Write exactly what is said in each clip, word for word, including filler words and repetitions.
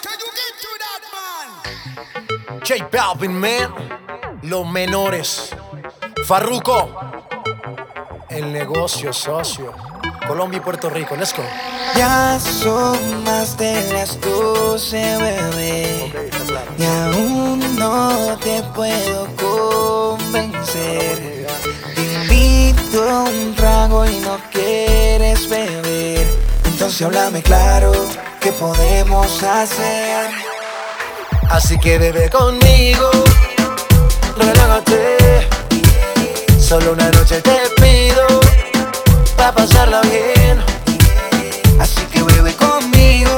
J Balvin, man. Los menores. Farruko. El negocio, socio. Colombia y Puerto Rico, let's go. Ya son más de las doce, bebé, y aún no te puedo convencer. Te invito a un trago y no quieres beber. Entonces háblame claro, ¿qué podemos hacer? Así que bebe conmigo, relájate. Solo una noche te pido, pa' pasarla bien. Así que bebe conmigo,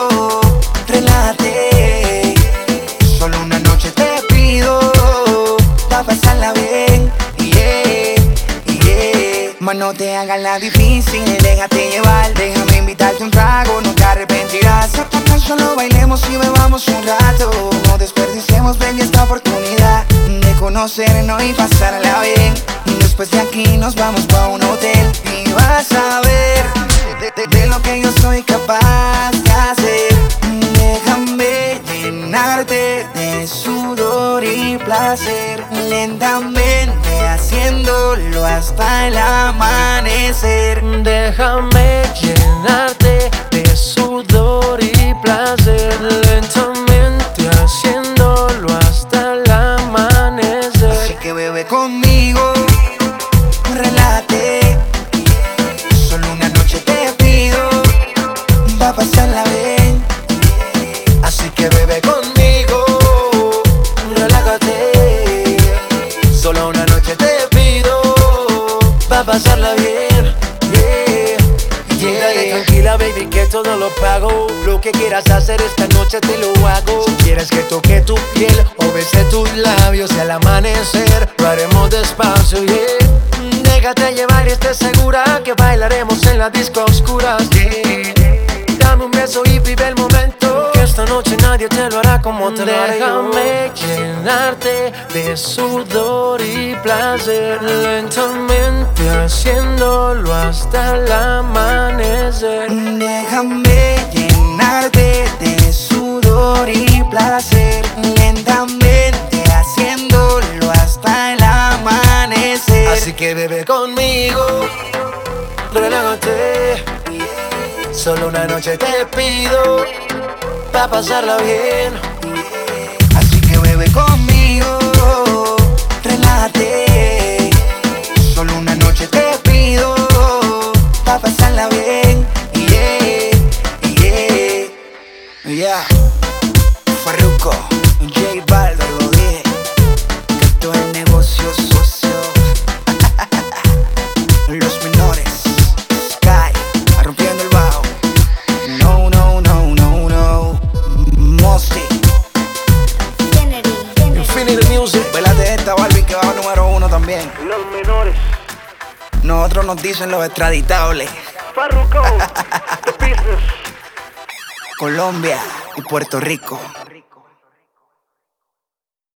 relájate. Solo una noche te pido, pa' pasarla bien. Yeah, yeah. Mas no te hagas la difícil, déjate llevar. Déjame invitarte un trago, no te arrepentirás. Tan solo bailemos y bebamos un rato. No desperdiciemos, ven, esta oportunidad de conocernos y pasarla bien. Después de aquí nos vamos pa' un hotel y vas a ver de, de, de lo que yo soy capaz de hacer. Déjame llenarte de sudor y placer, lentamente haciéndolo hasta el amanecer. Déjame llenarte de sudor y placer, lentamente haciéndolo hasta el amanecer. Así que bebe conmigo, relájate. Solo una noche te pido, va a pasarla bien. Así que bebe conmigo, relájate. Solo una noche te pido, va a pasarla bien. Yeah, yeah. Dale tranquila, baby, que todo lo pago. Lo que quieras hacer esta noche te lo hago. Si quieres que toque tu piel o bese tus labios y al amanecer lo haremos despacio, yeah. Déjate llevar y esté segura que bailaremos en la disco a oscuras, yeah. Dame un beso y vive el momento, que esta noche nadie te lo hará como te lo haré yo. Déjame llenarte de sudor y placer, lentamente haciéndolo hasta el amanecer. Déjame llenarte de sudor y placer, lentamente haciéndolo hasta el amanecer. Así que bebe conmigo, relájate. Solo una noche te pido, pa' pasarla bien. Así que bebe conmigo, relájate. Solo una noche te pido, pa' pasarla bien. Yeah, yeah, yeah. Farruko, J Balvin, lo dije, que esto es el negocio, socio. Los menores, Sky, rompiendo el bajo. No, no, no, no, no. Mosty, Infinity Music. bailate esta, Balvin, que va número uno también. Los menores. Nosotros nos dicen los extraditables. Farruko, the business. Colombia y Puerto Rico.